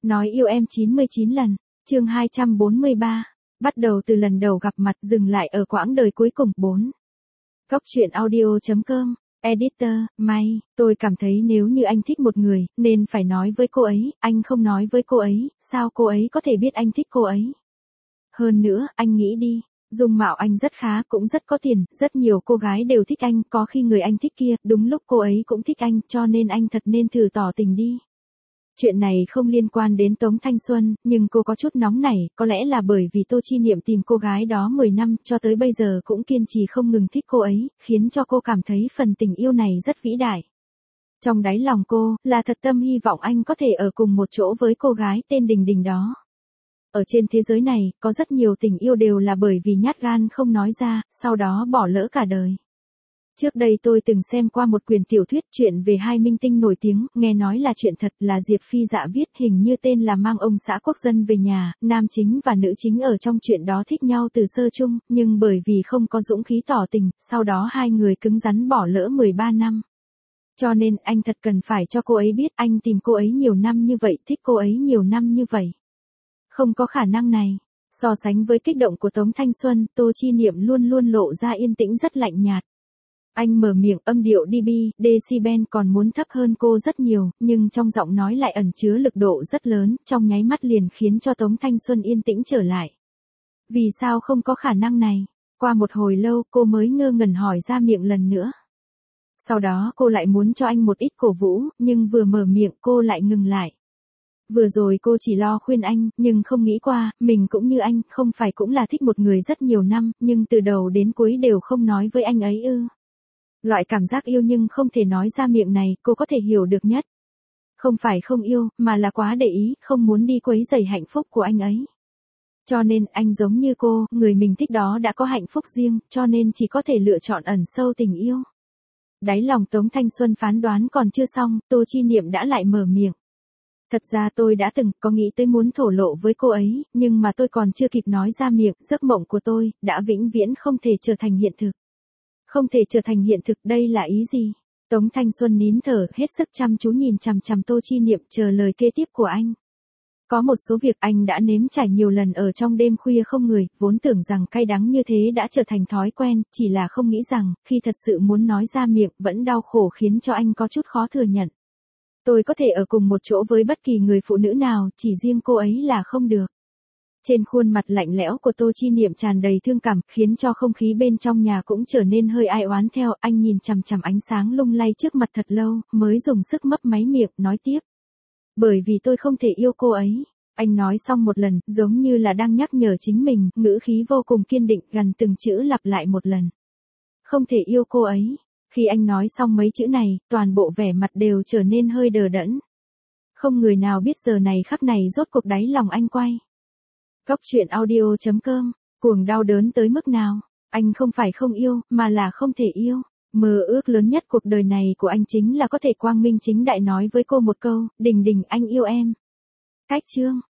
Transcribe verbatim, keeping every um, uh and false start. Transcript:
Nói yêu em chín mươi chín lần, chương hai trăm bốn mươi ba, bắt đầu từ lần đầu gặp mặt dừng lại ở quãng đời cuối cùng. bốn. Góc truyện audio.com, Editor, May, tôi cảm thấy nếu như anh thích một người, nên phải nói với cô ấy, anh không nói với cô ấy, sao cô ấy có thể biết anh thích cô ấy? Hơn nữa, anh nghĩ đi, dung mạo anh rất khá, cũng rất có tiền, rất nhiều cô gái đều thích anh, có khi người anh thích kia, đúng lúc cô ấy cũng thích anh, cho nên anh thật nên thử tỏ tình đi. Chuyện này không liên quan đến Tống Thanh Xuân, nhưng cô có chút nóng nảy, có lẽ là bởi vì Tô Chi Niệm tìm cô gái đó mười năm, cho tới bây giờ cũng kiên trì không ngừng thích cô ấy, khiến cho cô cảm thấy phần tình yêu này rất vĩ đại. Trong đáy lòng cô, là thật tâm hy vọng anh có thể ở cùng một chỗ với cô gái tên Đình Đình đó. Ở trên thế giới này, có rất nhiều tình yêu đều là bởi vì nhát gan không nói ra, sau đó bỏ lỡ cả đời. Trước đây tôi từng xem qua một quyển tiểu thuyết chuyện về hai minh tinh nổi tiếng, nghe nói là chuyện thật, là Diệp Phi Dạ viết, hình như tên là Mang ông xã quốc dân về nhà, nam chính và nữ chính ở trong chuyện đó thích nhau từ sơ chung, nhưng bởi vì không có dũng khí tỏ tình, sau đó hai người cứng rắn bỏ lỡ mười ba năm. Cho nên anh thật cần phải cho cô ấy biết anh tìm cô ấy nhiều năm như vậy, thích cô ấy nhiều năm như vậy. Không có khả năng này. So sánh với kích động của Tống Thanh Xuân, Tô Chi Niệm luôn luôn lộ ra yên tĩnh rất lạnh nhạt. Anh mở miệng, âm điệu dB, decibel còn muốn thấp hơn cô rất nhiều, nhưng trong giọng nói lại ẩn chứa lực độ rất lớn, trong nháy mắt liền khiến cho Tống Thanh Xuân yên tĩnh trở lại. Vì sao không có khả năng này? Qua một hồi lâu cô mới ngơ ngẩn hỏi ra miệng lần nữa. Sau đó cô lại muốn cho anh một ít cổ vũ, nhưng vừa mở miệng cô lại ngừng lại. Vừa rồi cô chỉ lo khuyên anh, nhưng không nghĩ qua, mình cũng như anh, không phải cũng là thích một người rất nhiều năm, nhưng từ đầu đến cuối đều không nói với anh ấy ư. Loại cảm giác yêu nhưng không thể nói ra miệng này, cô có thể hiểu được nhất. Không phải không yêu, mà là quá để ý, không muốn đi quấy rầy hạnh phúc của anh ấy. Cho nên, anh giống như cô, người mình thích đó đã có hạnh phúc riêng, cho nên chỉ có thể lựa chọn ẩn sâu tình yêu. Đáy lòng Tống Thanh Xuân phán đoán còn chưa xong, Tô Chi Niệm đã lại mở miệng. Thật ra tôi đã từng có nghĩ tới muốn thổ lộ với cô ấy, nhưng mà tôi còn chưa kịp nói ra miệng, giấc mộng của tôi đã vĩnh viễn không thể trở thành hiện thực. Không thể trở thành hiện thực, đây là ý gì? Tống Thanh Xuân nín thở, hết sức chăm chú nhìn chằm chằm Tô Chi Niệm, chờ lời kế tiếp của anh. Có một số việc anh đã nếm trải nhiều lần ở trong đêm khuya không người, vốn tưởng rằng cay đắng như thế đã trở thành thói quen, chỉ là không nghĩ rằng, khi thật sự muốn nói ra miệng, vẫn đau khổ khiến cho anh có chút khó thừa nhận. Tôi có thể ở cùng một chỗ với bất kỳ người phụ nữ nào, chỉ riêng cô ấy là không được. Trên khuôn mặt lạnh lẽo của Tô Chi Niệm tràn đầy thương cảm, khiến cho không khí bên trong nhà cũng trở nên hơi ai oán theo, anh nhìn chằm chằm ánh sáng lung lay trước mặt thật lâu, mới dùng sức mấp máy miệng, nói tiếp. Bởi vì tôi không thể yêu cô ấy. Anh nói xong một lần, giống như là đang nhắc nhở chính mình, ngữ khí vô cùng kiên định, gần từng chữ lặp lại một lần. Không thể yêu cô ấy. Khi anh nói xong mấy chữ này, toàn bộ vẻ mặt đều trở nên hơi đờ đẫn. Không người nào biết giờ này khắc này rốt cuộc đáy lòng anh quay. Góc truyện audio.com, cuồng đau đớn tới mức nào? Anh không phải không yêu, mà là không thể yêu. Mơ ước lớn nhất cuộc đời này của anh chính là có thể quang minh chính đại nói với cô một câu, Đình Đình anh yêu em. Cách chương.